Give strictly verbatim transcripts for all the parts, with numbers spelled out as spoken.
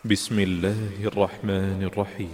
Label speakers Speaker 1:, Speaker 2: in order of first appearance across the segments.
Speaker 1: بسم الله الرحمن الرحيم.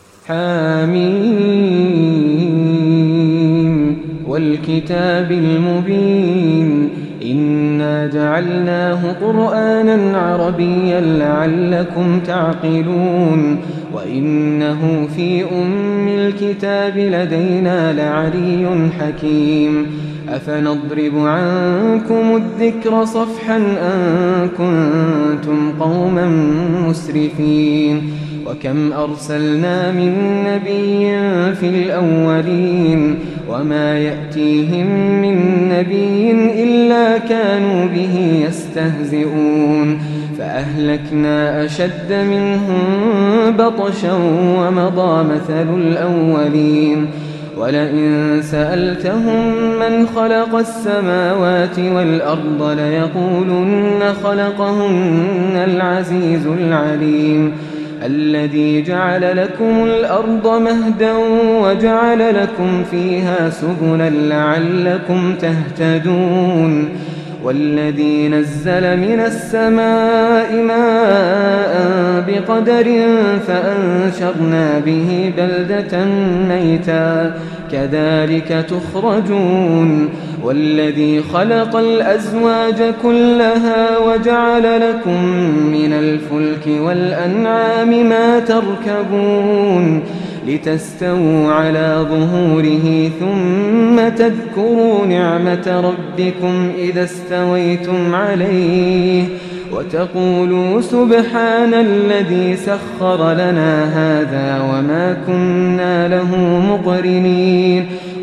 Speaker 2: حميم والكتاب المبين إنا جعلناه قرآنا عربيا لعلكم تعقلون وإنه في أم الكتاب لدينا لعلي حكيم أفنضرب عنكم الذكر صفحا أن كنتم قوما مسرفين وكم أرسلنا من نبي في الأولين وما يأتيهم من نبي إلا كانوا به يستهزئون فأهلكنا أشد منهم بطشا ومضى مثل الأولين ولئن سألتهم من خلق السماوات والأرض ليقولن خلقهن العزيز العليم الذي جعل لكم الأرض مهدا وجعل لكم فيها سبلا لعلكم تهتدون والذي نزل من السماء ماء بقدر فأنشرنا به بلدة ميتا كذلك تخرجون والذي خلق الأزواج كلها وجعل لكم من الفلك والأنعام ما تركبون لتستووا على ظهوره ثم تذكروا نعمة ربكم إذا استويتم عليه وتقولوا سبحان الذي سخر لنا هذا وما كنا له مقرنين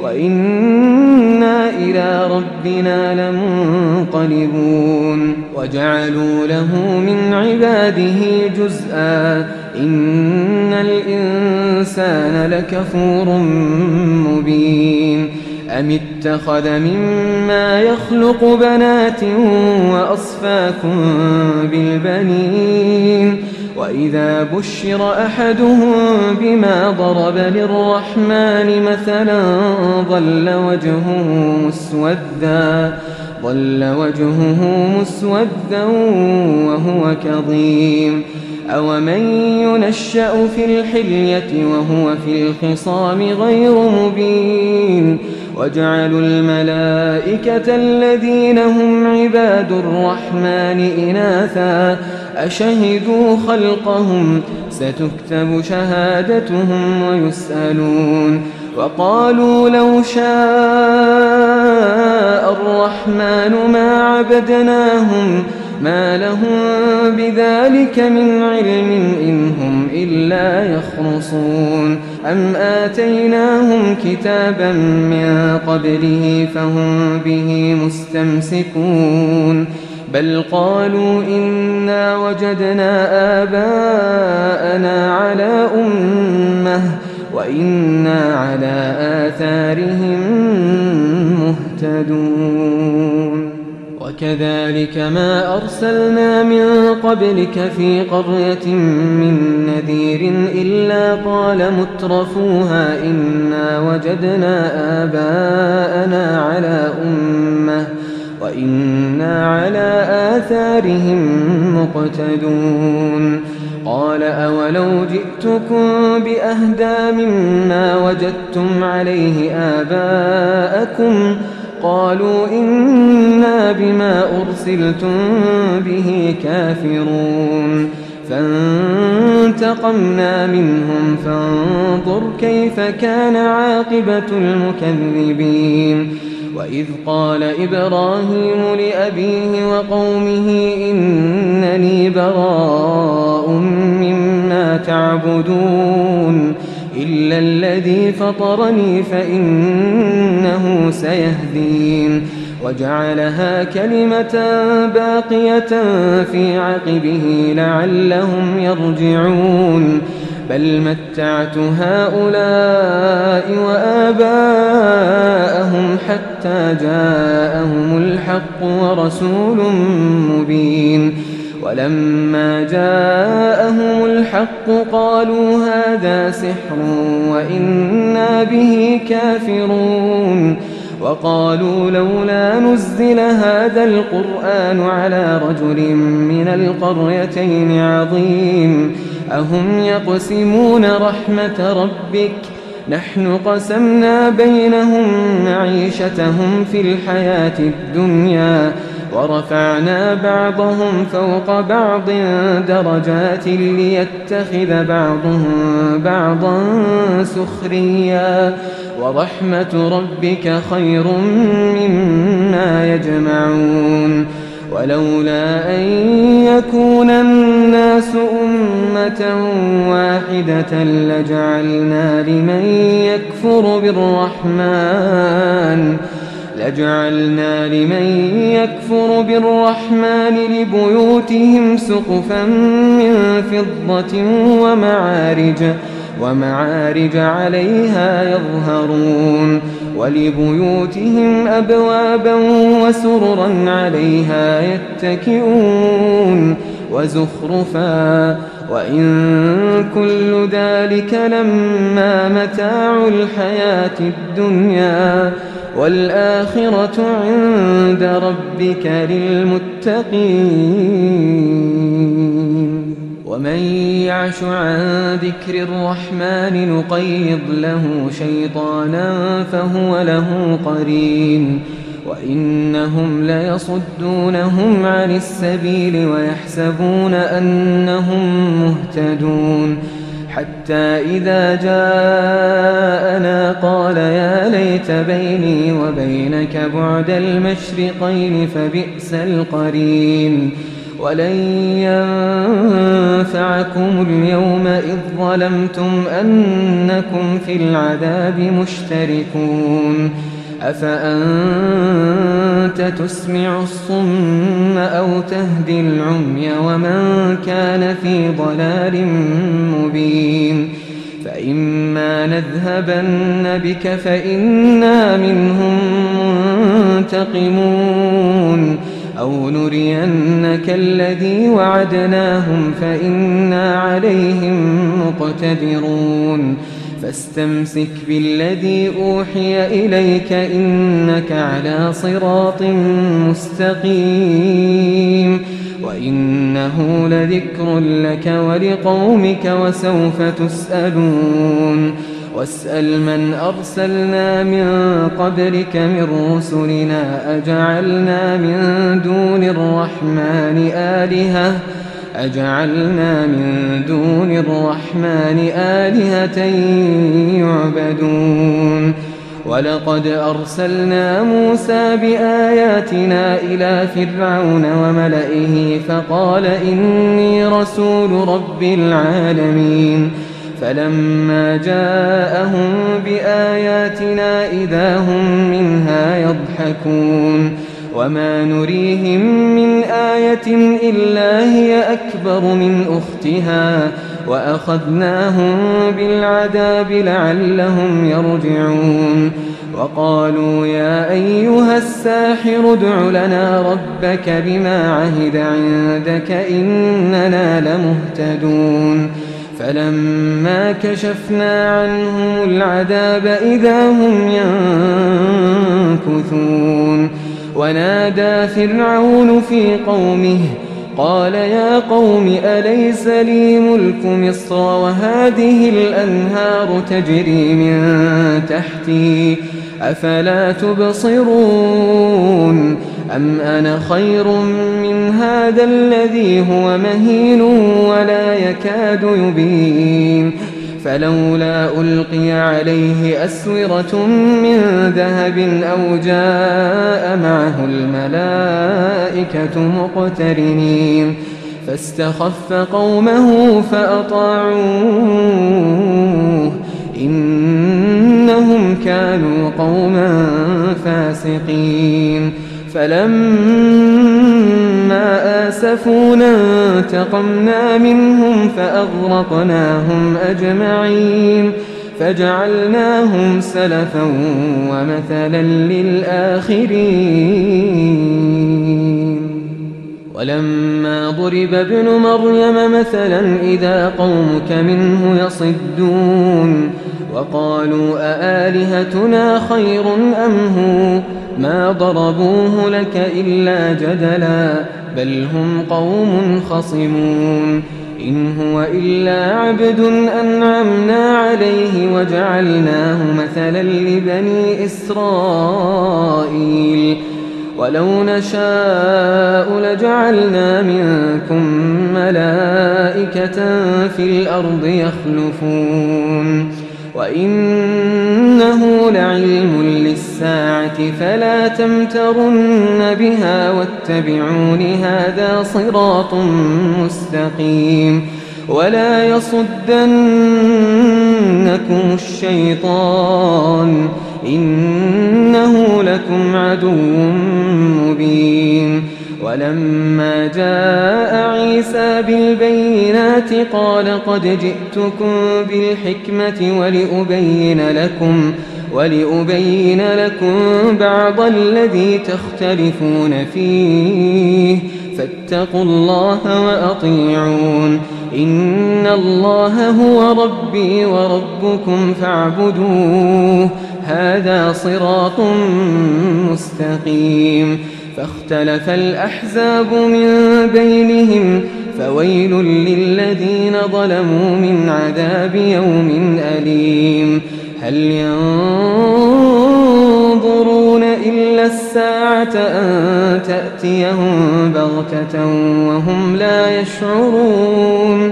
Speaker 2: وإنا إلى ربنا لمنقلبون وجعلوا له من عباده جزءا إن الإنسان لكفور مبين أم اتخذ مما يخلق بنات وأصفاكم بالبنين وإذا بشر أحدهم بما ضرب للرحمن مثلا ظل وجهه مسودا ظل وجهه مسودا وهو كظيم أومن ينشأ في الحلية وهو في الخصام غير مبين وجعلوا الملائكة الذين هم عباد الرحمن إناثا أشهدوا خلقهم ستكتب شهادتهم ويسألون وقالوا لو شاء الرحمن ما عبدناهم ما لهم بذلك من علم إن هم إلا يخرصون أم آتيناهم كتابا من قبله فهم به مستمسكون بل قالوا إنا وجدنا آباءنا على أمة وإنا على آثارهم مهتدون وكذلك ما أرسلنا من قبلك في قرية من نذير إلا قال مترفوها إنا وجدنا آباءنا على أمة وإنا على آثارهم مقتدون قال أولو جئتكم بأهدى مما وجدتم عليه آباءكم قالوا إنا بما أرسلتم به كافرون فانتقمنا منهم فانظر كيف كان عاقبة المكذبين وإذ قال إبراهيم لأبيه وقومه إنني براء مما تعبدون إلا الذي فطرني فإنه سيهدين وجعلها كلمة باقية في عقبه لعلهم يرجعون بل متعت هؤلاء وآباءهم حتى جاءهم الحق ورسول مبين ولما جاءهم الحق قالوا هذا سحر وإنا به كافرون وقالوا لولا نزل هذا القرآن على رجل من القريتين عظيم أهم يقسمون رحمة ربك نحن قسمنا بينهم معيشتهم في الحياة الدنيا ورفعنا بعضهم فوق بعض درجات ليتخذ بعضهم بعضا سخريا ورحمة ربك خير مما يجمعون ولولا أن يكون الناس أمة واحدة لجعلنا لمن يكفر بالرحمن لجعلنا لمن يكفر بالرحمن لبيوتهم سقفا من فضة ومعارج ومعارج عليها يظهرون ولبيوتهم أبوابا وسررا عليها يتكئون وزخرفا وإن كل ذلك لما متاع الحياة الدنيا والآخرة عند ربك للمتقين ومن يعش عن ذكر الرحمن نقيض له شيطانا فهو له قرين وإنهم ليصدونهم عن السبيل ويحسبون أنهم مهتدون حتى إذا جاءنا قال يا ليت بيني وبينك بعد المشرقين فبئس القرين ولن ينفعكم اليوم إذ ظلمتم أنكم في العذاب مشتركون أفأنت تسمع الصم أو تهدي العمي ومن كان في ضلال مبين فإما نذهبن بك فإنا منهم منتقمون أو نرينك الذي وعدناهم فإنا عليهم مقتدرون فاستمسك بالذي أوحي إليك إنك على صراط مستقيم وإنه لذكر لك ولقومك وسوف تسألون واسأل من أرسلنا من قبلك من رسلنا أجعلنا من دون الرحمن آلهة أجعلنا من دون الرحمن آلهة يعبدون ولقد أرسلنا موسى بآياتنا إلى فرعون وملئه فقال إني رسول رب العالمين فلما جاءهم بآياتنا إذا هم منها يضحكون وما نريهم من آية إلا هي أكبر من أختها وأخذناهم بالعذاب لعلهم يرجعون وقالوا يا أيها الساحر ادع لنا ربك بما عهد عندك إننا لمهتدون فلما كشفنا عنهم العذاب إذا هم ينكثون ونادى فرعون في قومه قال يا قوم أليس لي ملك مصر وهذه الأنهار تجري من تحتي أفلا تبصرون أم أنا خير من هذا الذي هو مهين ولا يكاد يبين فلولا ألقي عليه أسورة من ذهب أو جاء معه الملائكة مقترنين فاستخف قومه فأطاعوه إنهم كانوا قوما فاسقين فلما آسفونا انتقمنا منهم فأغرقناهم أجمعين فجعلناهم سلفا ومثلا للآخرين ولما ضرب ابن مريم مثلا إذا قومك منه يصدون وقالوا أآلهتنا خير أم هو ما ضربوه لك إلا جدلا بل هم قوم خصمون إن هو إلا عبد أنعمنا عليه وجعلناه مثلا لبني إسرائيل ولو نشاء لجعلنا منكم ملائكة في الأرض يخلفون وإنه لعلم للساعة فلا تمترن بها واتبعون هذا صراط مستقيم ولا يصدنكم الشيطان إنه لكم عدو مبين ولما جاء عيسى بالبينات قال قد جئتكم بالحكمة ولأبين لكم ولأبين لكم بعض الذي تختلفون فيه فاتقوا الله وأطيعون إن الله هو ربي وربكم فاعبدوه هذا صراط مستقيم فاختلف الأحزاب من بينهم فويل للذين ظلموا من عذاب يوم أليم هل ينظرون إلا الساعة أن تأتيهم بغتة وهم لا يشعرون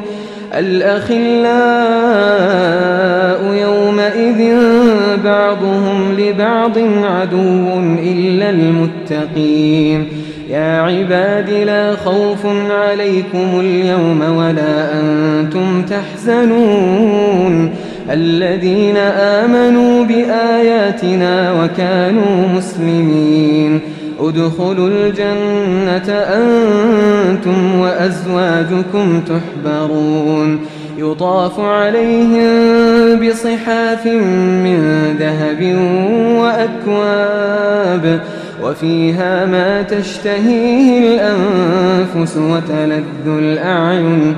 Speaker 2: الأخلاء يومئذ بعضهم لبعض عدو إلا المتقين يا عباد لا خوف عليكم اليوم ولا أنتم تحزنون الذين آمنوا بآياتنا وكانوا مسلمين ادخلوا الجنة أنتم وأزواجكم تحبرون يطاف عليهم بصحاف من ذهب وأكواب وفيها ما تشتهيه الأنفس وتلذ الأعين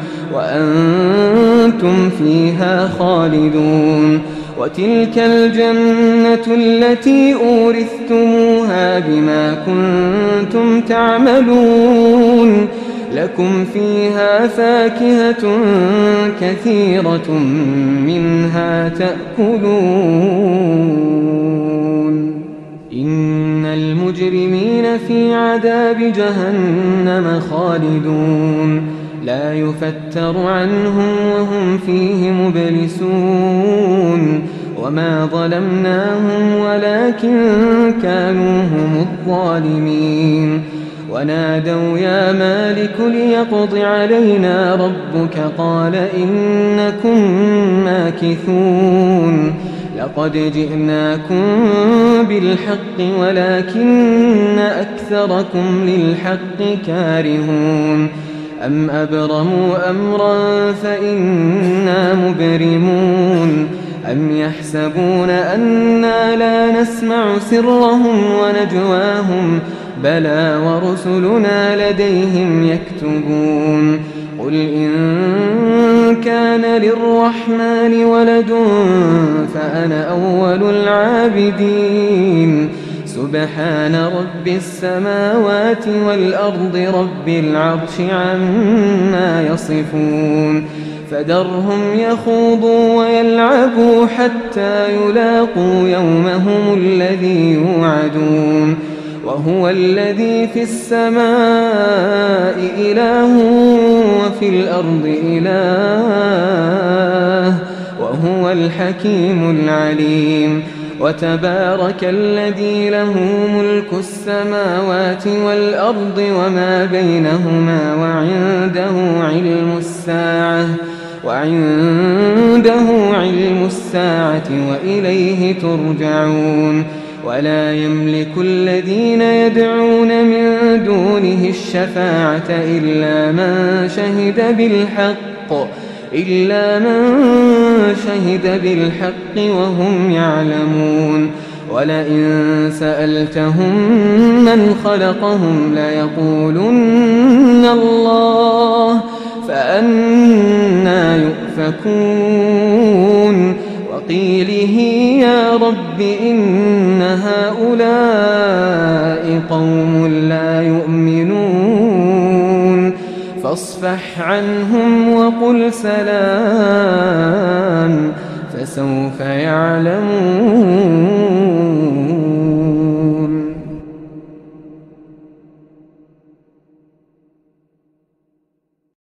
Speaker 2: وأنتم فيها خالدون وتلك الجنة التي أورثتموها بما كنتم تعملون لكم فيها فاكهة كثيرة منها تأكلون إن المجرمين في عذاب جهنم خالدون لا يفتر عنهم وهم فيه مبلسون وما ظلمناهم ولكن كانوا هم الظالمين ونادوا يا مالك ليقض علينا ربك قال إنكم ماكثون لقد جئناكم بالحق ولكن أكثركم للحق كارهون أم أبرموا أمرا فإنا مبرمون أم يحسبون أنا لا نسمع سرهم ونجواهم بلى ورسلنا لديهم يكتبون قل إن كان للرحمن ولد فأنا أول العابدين سبحان رب السماوات والأرض رب العرش عما يصفون فذرهم يخوضوا ويلعبوا حتى يلاقوا يومهم الذي يوعدون وهو الذي في السماء إله وفي الأرض إله وهو الحكيم العليم وتبارك الذي له ملك السماوات والأرض وما بينهما وعنده علم الساعة وعنده علم الساعة وإليه ترجعون ولا يملك الذين يدعون من دونه الشفاعة إلا من شهد بالحق إلا من شهد بالحق وهم يعلمون ولئن سألتهم من خلقهم ليقولن الله فأنى يؤفكون وقيله يا رب إن هؤلاء قوم لا يؤمنون فاصفح عنهم وقل سلام فسوف يعلمون